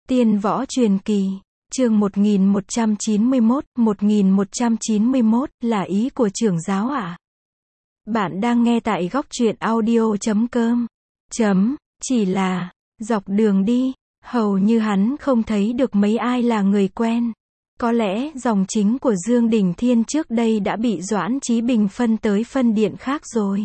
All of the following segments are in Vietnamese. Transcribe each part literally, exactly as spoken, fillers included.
Tiên võ truyền kỳ, chương một nghìn một trăm chín mươi mốt, một nghìn một trăm chín mươi mốt, là ý của trưởng giáo ạ. Bạn đang nghe tại góc truyện audio chấm com. Chấm, chỉ là, dọc đường đi, hầu như hắn không thấy được mấy ai là người quen. Có lẽ dòng chính của Dương Đình Thiên trước đây đã bị Doãn Chí Bình phân tới phân điện khác rồi.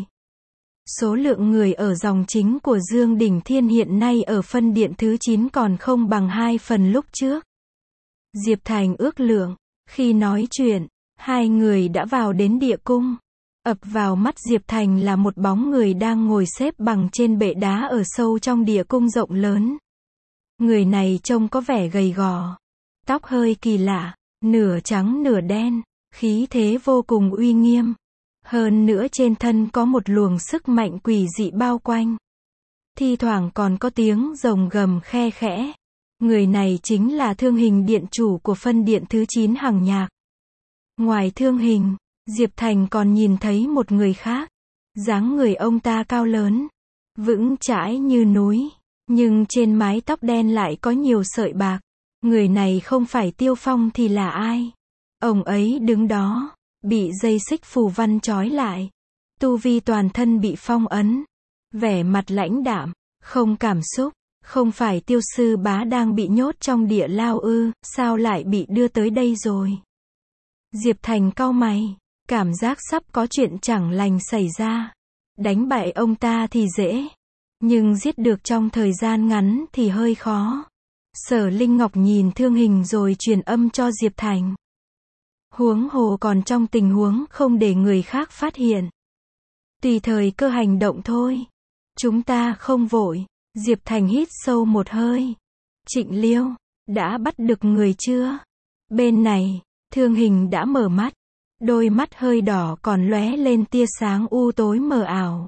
Số lượng người ở dòng chính của Dương Đình Thiên hiện nay ở phân điện thứ chín còn không bằng hai phần lúc trước. Diệp Thành ước lượng, khi nói chuyện, hai người đã vào đến địa cung. Ập vào mắt Diệp Thành là một bóng người đang ngồi xếp bằng trên bệ đá ở sâu trong địa cung rộng lớn. Người này trông có vẻ gầy gò, tóc hơi kỳ lạ, nửa trắng nửa đen, khí thế vô cùng uy nghiêm. Hơn nữa trên thân có một luồng sức mạnh quỷ dị bao quanh. Thi thoảng còn có tiếng rồng gầm khe khẽ. Người này chính là Thương Hình điện chủ của phân điện thứ chín Hằng Nhạc. Ngoài Thương Hình, Diệp Thành còn nhìn thấy một người khác. Dáng người ông ta cao lớn, vững chãi như núi, nhưng trên mái tóc đen lại có nhiều sợi bạc. Người này không phải Tiêu Phong thì là ai? Ông ấy đứng đó, bị dây xích phù văn trói lại. Tu vi toàn thân bị phong ấn. Vẻ mặt lãnh đạm, không cảm xúc. Không phải Tiêu sư bá đang bị nhốt trong địa lao ư, sao lại bị đưa tới đây rồi? Diệp Thành cau mày, cảm giác sắp có chuyện chẳng lành xảy ra. Đánh bại ông ta thì dễ, nhưng giết được trong thời gian ngắn thì hơi khó. Sở Linh Ngọc nhìn Thương Hình rồi truyền âm cho Diệp Thành. Huống hồ còn trong tình huống không để người khác phát hiện. Tùy thời cơ hành động thôi. Chúng ta không vội. Diệp Thành hít sâu một hơi. Trịnh Liêu, đã bắt được người chưa? Bên này, Thương Hình đã mở mắt. Đôi mắt hơi đỏ còn lóe lên tia sáng u tối mờ ảo.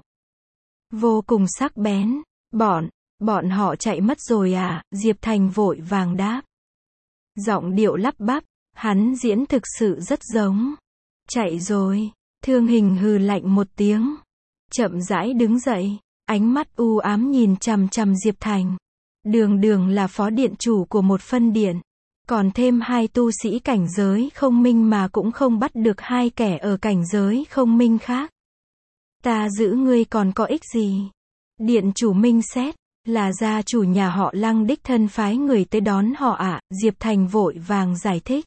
Vô cùng sắc bén. Bọn, bọn họ chạy mất rồi à? Diệp Thành vội vàng đáp. Giọng điệu lắp bắp, hắn diễn thực sự rất giống. Chạy rồi. Thương Hình hừ lạnh một tiếng. Chậm rãi đứng dậy. Ánh mắt u ám nhìn chằm chằm Diệp Thành. Đường đường là phó điện chủ của một phân điện. Còn thêm hai tu sĩ cảnh giới không minh mà cũng không bắt được hai kẻ ở cảnh giới không minh khác. Ta giữ ngươi còn có ích gì? Điện chủ minh xét, là gia chủ nhà họ Lăng đích thân phái người tới đón họ ạ. À, Diệp Thành vội vàng giải thích.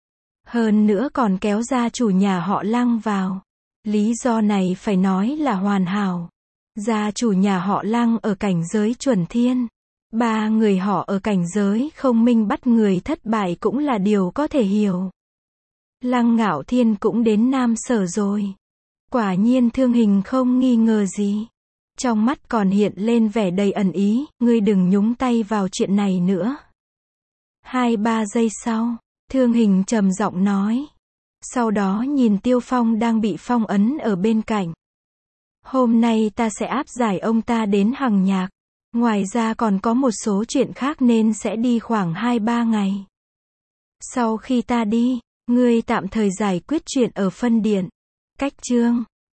Hơn nữa còn kéo gia chủ nhà họ Lăng vào. Lý do này phải nói là hoàn hảo. Gia chủ nhà họ Lăng ở cảnh giới chuẩn thiên. Ba người họ ở cảnh giới không minh bắt người thất bại cũng là điều có thể hiểu. Lăng Ngạo Thiên cũng đến Nam Sở rồi. Quả nhiên Thương Hình không nghi ngờ gì. Trong mắt còn hiện lên vẻ đầy ẩn ý, ngươi đừng nhúng tay vào chuyện này nữa. Hai ba giây sau, Thương Hình trầm giọng nói. Sau đó nhìn Tiêu Phong đang bị phong ấn ở bên cạnh. Hôm nay ta sẽ áp giải ông ta đến Hằng Nhạc. Ngoài ra còn có một số chuyện khác nên sẽ đi khoảng hai ba ngày. Sau khi ta đi, ngươi tạm thời giải quyết chuyện ở phân điện. Cách chương